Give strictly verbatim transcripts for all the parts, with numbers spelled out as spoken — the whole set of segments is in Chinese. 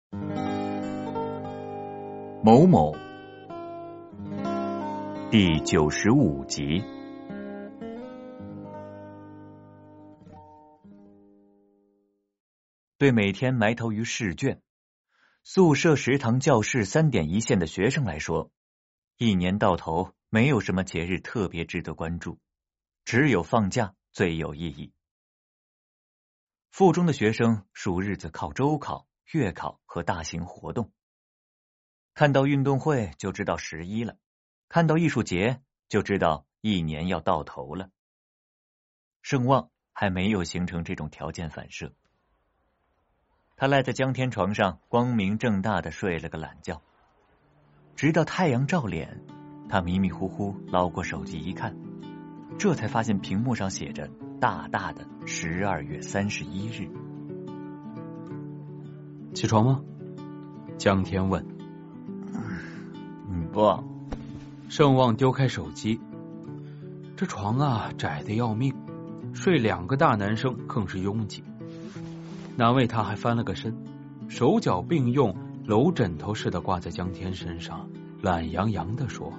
某某第九十五集。对每天埋头于试卷、宿舍食堂教室三点一线的学生来说，一年到头没有什么节日特别值得关注，只有放假最有意义。附中的学生数日子靠周考、月考和大型活动，看到运动会就知道十一了，看到艺术节就知道一年要到头了。盛旺还没有形成这种条件反射，他赖在江天床上光明正大的睡了个懒觉，直到太阳照脸，他迷迷糊糊捞过手机一看，这才发现屏幕上写着大大的十二月三十一日。 起床吗？江天问。 嗯，不。 盛旺丢开手机，这床啊窄得要命，睡两个大男生更是拥挤。难为他还翻了个身，手脚并用，搂枕头似的挂在江天身上，懒洋洋地说：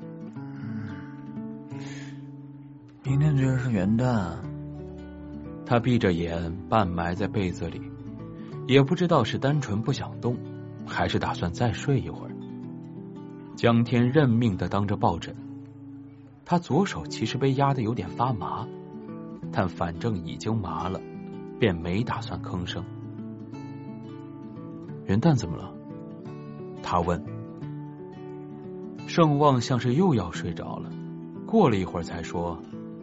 明天就是元旦。 他闭着眼半埋在被子里，也不知道是单纯不想动，还是打算再睡一会儿。江天认命地当着抱枕，他左手其实被压得有点发麻，但反正已经麻了，便没打算吭声。元旦怎么了？他问。盛旺像是又要睡着了，过了一会儿才说：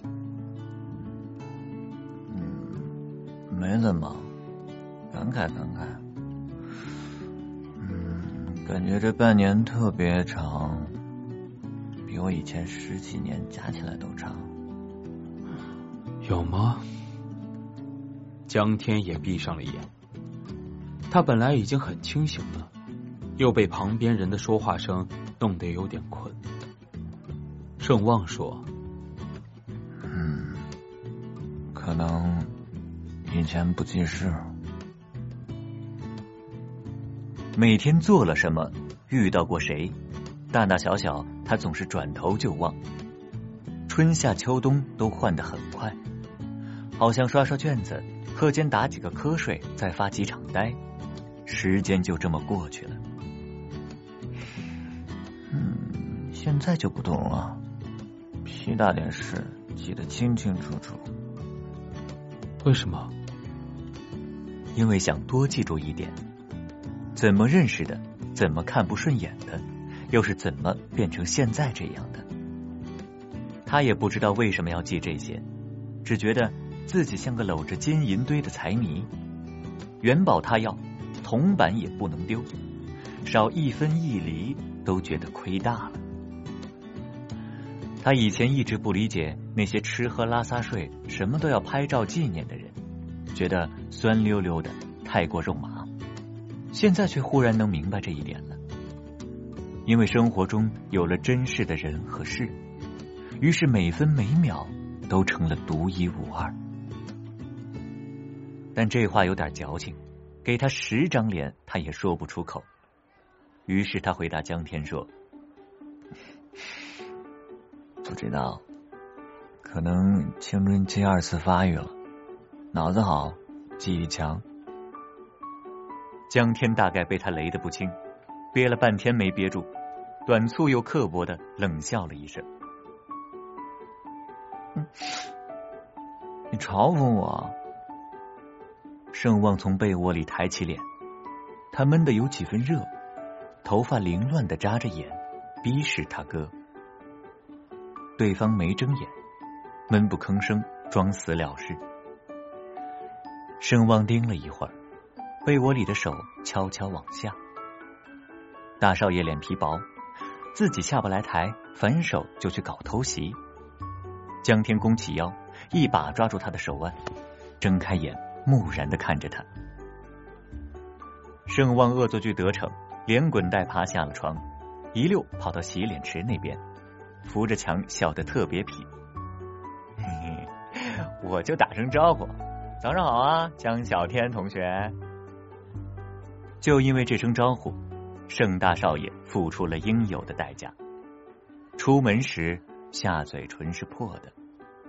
嗯，没怎么，感慨感慨。嗯，感觉这半年特别长，比我以前十几年加起来都长。 有吗？江天也闭上了眼，他本来已经很清醒了，又被旁边人的说话声弄得有点困。盛旺说： 嗯，可能以前不记事。每天做了什么，遇到过谁，大大小小他总是转头就忘。春夏秋冬都换得很快，好像刷刷卷子，课间打几个瞌睡，再发几场呆，时间就这么过去了。嗯，现在就不懂了，屁大点事记得清清楚楚。 为什么？ 因为想多记住一点，怎么认识的，怎么看不顺眼的，又是怎么变成现在这样的。他也不知道为什么要记这些，只觉得自己像个搂着金银堆的财迷，元宝他要，铜板也不能丢，少一分一厘都觉得亏大了。他以前一直不理解那些吃喝拉撒睡什么都要拍照纪念的人，觉得酸溜溜的，太过肉麻。现在却忽然能明白这一点了，因为生活中有了真实的人和事，于是每分每秒都成了独一无二。但这话有点矫情，给他十张脸他也说不出口。于是他回答江天说：不知道，可能青春期二次发育了，脑子好，记忆强。江天大概被他雷得不轻，憋了半天没憋住，短促又刻薄的冷笑了一声。嗯，你嘲讽我？盛旺从被窝里抬起脸，他闷得有几分热，头发凌乱的扎着眼，逼视他哥。对方没睁眼，闷不吭声，装死了事。盛旺盯了一会儿，被窝里的手悄悄往下。大少爷脸皮薄，自己下不来台，反手就去搞偷袭。江天弓起腰，一把抓住他的手腕，睁开眼，木然地看着他。盛旺恶作剧得逞，连滚带爬下了床，一溜跑到洗脸池那边，扶着墙笑得特别痞。嘿嘿，我就打声招呼，早上好啊，江小天同学。 就因为这声招呼，盛大少爷付出了应有的代价。出门时下嘴唇是破的。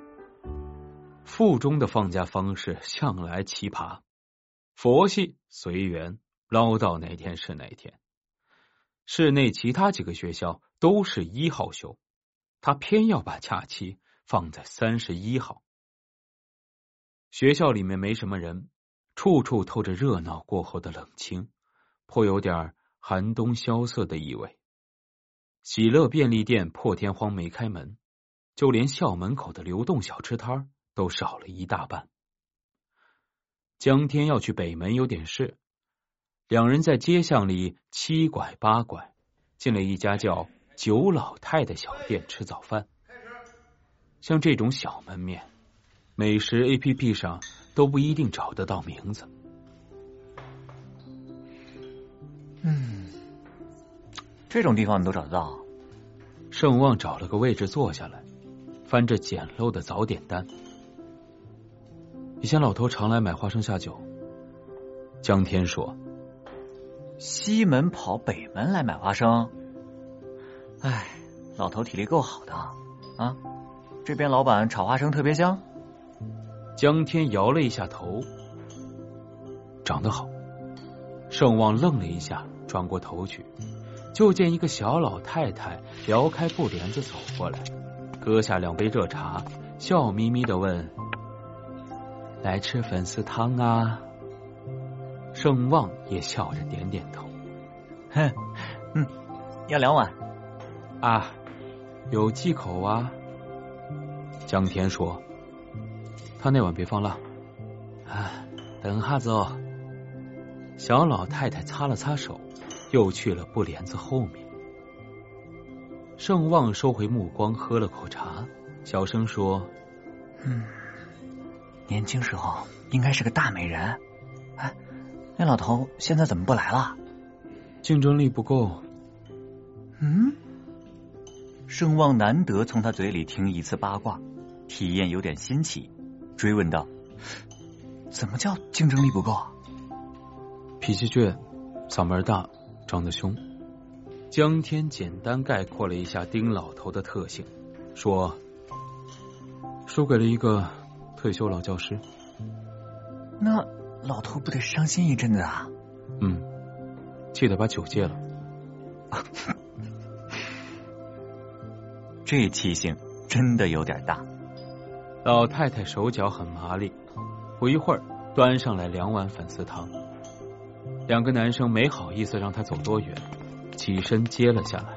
腹中的放假方式向来奇葩，佛系随缘，捞到哪天是哪天。市内其他几个学校都是一号休，他偏要把假期放在三十一号。学校里面没什么人，处处透着热闹过后的冷清，颇有点寒冬萧瑟的意味。喜乐便利店破天荒没开门，就连校门口的流动小吃摊都少了一大半。江天要去北门有点事，两人在街巷里七拐八拐，进了一家叫九老太的小店吃早饭。像这种小门面，美食 A P P 上都不一定找得到名字。 嗯，这种地方你都找得到？ 盛旺找了个位置坐下来，翻着简陋的早点单。以前老头常来买花生下酒。江天说： 西门跑北门来买花生？哎，老头体力够好的啊！这边老板炒花生特别香。 江天摇了一下头，长得好。盛旺愣了一下，转过头去，就见一个小老太太撩开布帘子走过来，搁下两杯热茶，笑眯眯的问：来吃粉丝汤啊？盛旺也笑着点点头。 哼，嗯，要两碗啊，有忌口啊。江天说：他那碗别放辣啊，等下子哦。小老太太擦了擦手，又去了布帘子后面。盛旺收回目光，喝了口茶，小声说： 嗯，年轻时候应该是个大美人。哎，那老头现在怎么不来了？ 竞争力不够。 嗯，盛旺难得从他嘴里听一次八卦，体验有点新奇，追问道：怎么叫竞争力不够啊？ 脾气倔，嗓门大，长得凶。江天简单概括了一下丁老头的特性，说：输给了一个退休老教师。 那老头不得伤心一阵子啊？ 嗯，气得把酒戒了。 这气性真的有点大。 老太太手脚很麻利，不一会儿端上来两碗粉丝汤。两个男生没好意思让他走多远，起身接了下来。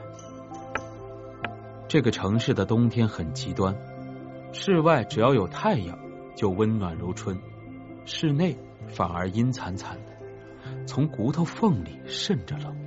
这个城市的冬天很极端，室外只要有太阳就温暖如春，室内反而阴惨惨的，从骨头缝里渗着冷。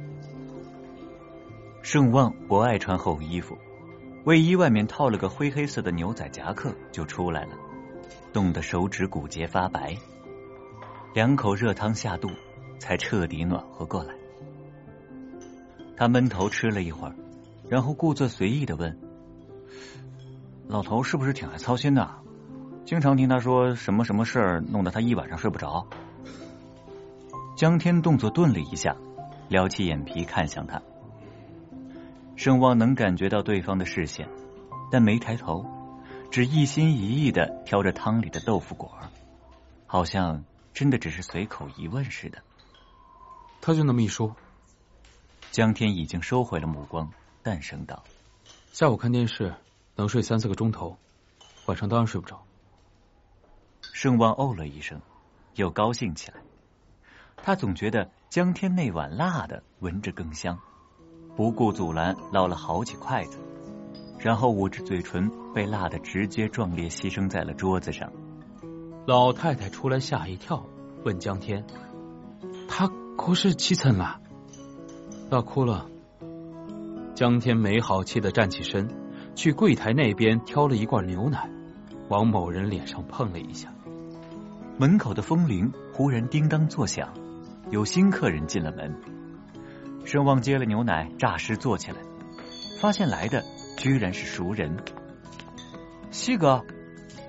盛旺不爱穿厚衣服，卫衣外面套了个灰黑色的牛仔夹克就出来了，冻得手指骨节发白。两口热汤下肚，才彻底暖和过来。他闷头吃了一会儿，然后故作随意的问：老头是不是挺爱操心的？经常听他说什么什么事儿弄得他一晚上睡不着。江天动作顿了一下，撩起眼皮看向他。盛旺能感觉到对方的视线，但没抬头，只一心一意的挑着汤里的豆腐果，好像真的只是随口一问似的。 他就那么一说。 江天已经收回了目光，淡声道： 下午看电视能睡三四个钟头，晚上当然睡不着。 盛旺哦了一声，又高兴起来。他总觉得江天那碗辣的闻着更香，不顾阻拦捞了好几筷子，然后捂着嘴唇被辣的直接壮烈牺牲在了桌子上。 老太太出来吓一跳，问江天：他可是气蹭了？辣哭了。江天没好气的站起身，去柜台那边挑了一罐牛奶，往某人脸上碰了一下。 门口的风铃忽然叮当作响，有新客人进了门。盛旺接了牛奶，诈尸坐起来，发现来的居然是熟人。西哥。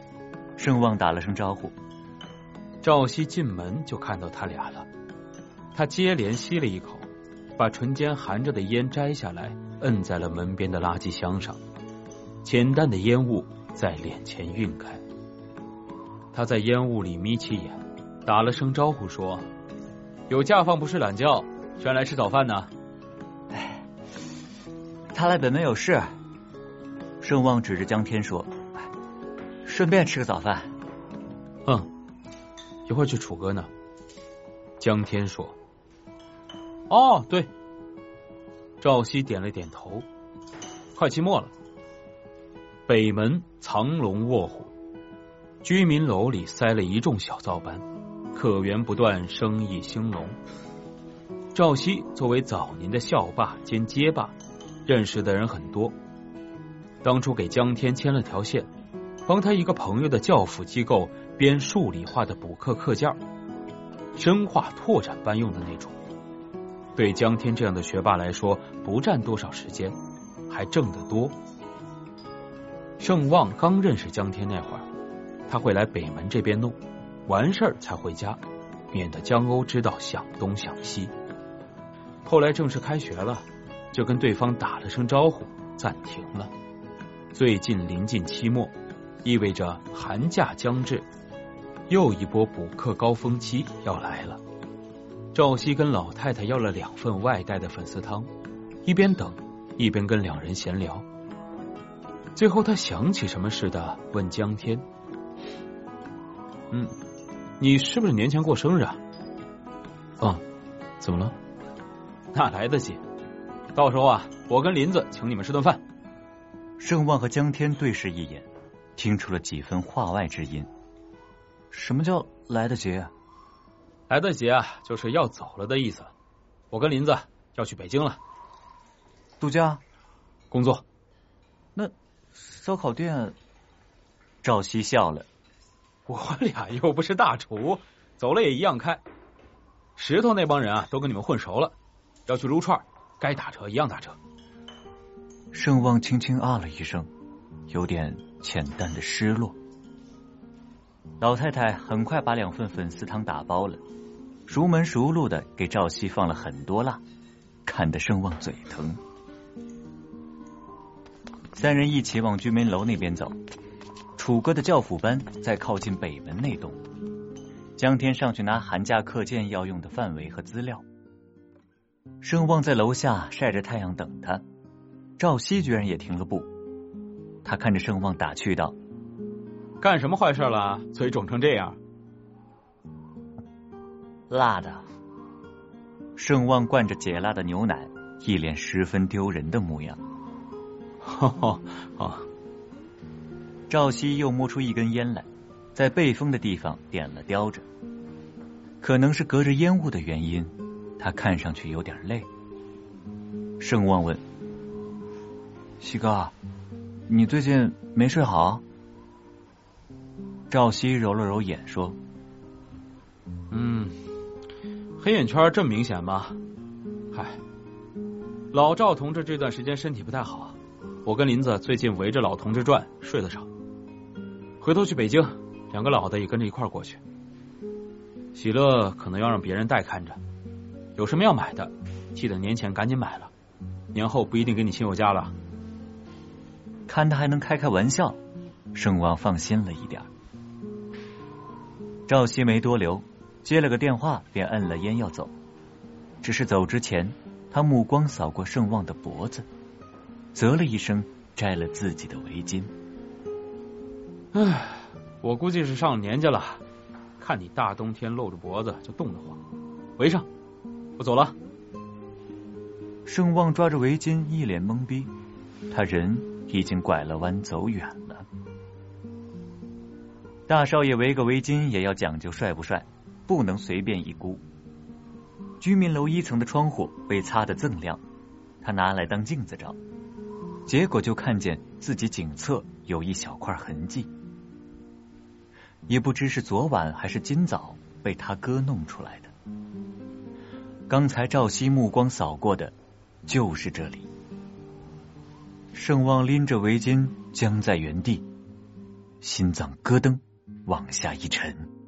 盛旺打了声招呼。 赵熙进门就看到他俩了。 他接连吸了一口，把唇间含着的烟摘下来，摁在了门边的垃圾箱上，浅淡的烟雾在脸前晕开。他在烟雾里眯起眼，打了声招呼说：“有假放不睡懒觉，谁来吃早饭呢？” 哎，他来本没有事。盛旺指着江天说：“顺便吃个早饭。” 嗯，一会儿去楚哥呢。江天说：“哦，对。”赵熙点了点头。快期末了，北门藏龙卧虎，居民楼里塞了一众小灶班，客源不断，生意兴隆。赵熙作为早年的校霸兼街霸，认识的人很多。当初给江天牵了条线，帮他一个朋友的教辅机构编数理化的补课课件，深化拓展班用的那种。对江天这样的学霸来说，不占多少时间，还挣得多。盛旺刚认识江天那会儿，他会来北门这边弄，完事儿才回家，免得江欧知道想东想西。后来正式开学了，就跟对方打了声招呼，暂停了。最近临近期末，意味着寒假将至，又一波补课高峰期要来了。赵熙跟老太太要了两份外带的粉丝汤，一边等一边跟两人闲聊。最后他想起什么似的问江天：“嗯，你是不是年前过生日啊？”“嗯，怎么了？”“那来得及，到时候啊，我跟林子请你们吃顿饭。” 盛旺和江天对视一眼，听出了几分话外之音。什么叫来得及？ 来得及啊，就是要走了的意思。我跟林子要去北京了。 度假？ 工作。 那烧烤店？赵熙笑了。 我俩又不是大厨，走了也一样开。石头那帮人啊，都跟你们混熟了，要去撸串，该打车一样打车。 盛旺轻轻啊了一声，有点浅淡的失落。老太太很快把两份粉丝汤打包了，熟门熟路的给赵熙放了很多辣，看得盛旺嘴疼。三人一起往居民楼那边走，楚哥的教辅班在靠近北门那栋。江天上去拿寒假课件要用的范围和资料，盛旺在楼下晒着太阳等他。赵熙居然也停了步，他看着盛旺打趣道：“ 干什么坏事了？嘴肿成这样？”“ 辣的。”盛旺灌着解辣的牛奶，一脸十分丢人的模样。 哈哈啊！ 赵熙又摸出一根烟来，在背风的地方点了叼着。可能是隔着烟雾的原因，他看上去有点累。盛旺问：“西哥，你最近没睡好？”赵熙揉了揉眼说：“ 嗯，黑眼圈这么明显吗？嗨，老赵同志这段时间身体不太好，我跟林子最近围着老同志转，睡得少。回头去北京，两个老的也跟着一块过去。喜乐可能要让别人代看着，有什么要买的，记得年前赶紧买了，年后不一定给你亲我家了。” 看他还能开开玩笑，盛旺放心了一点。赵熙没多留，接了个电话便摁了烟要走。只是走之前，他目光扫过盛旺的脖子，啧了一声，摘了自己的围巾。 唉，我估计是上了年纪了，看你大冬天露着脖子就冻得慌，围上，我走了。 盛旺抓着围巾，一脸懵逼，他人已经拐了弯走远了。大少爷围个围巾也要讲究帅不帅，不能随便一箍。居民楼一层的窗户被擦得锃亮，他拿来当镜子照，结果就看见自己颈侧有一小块痕迹，也不知是昨晚还是今早被他哥弄出来的。刚才赵熙目光扫过的就是这里。盛旺拎着围巾僵在原地，心脏咯噔往下一沉。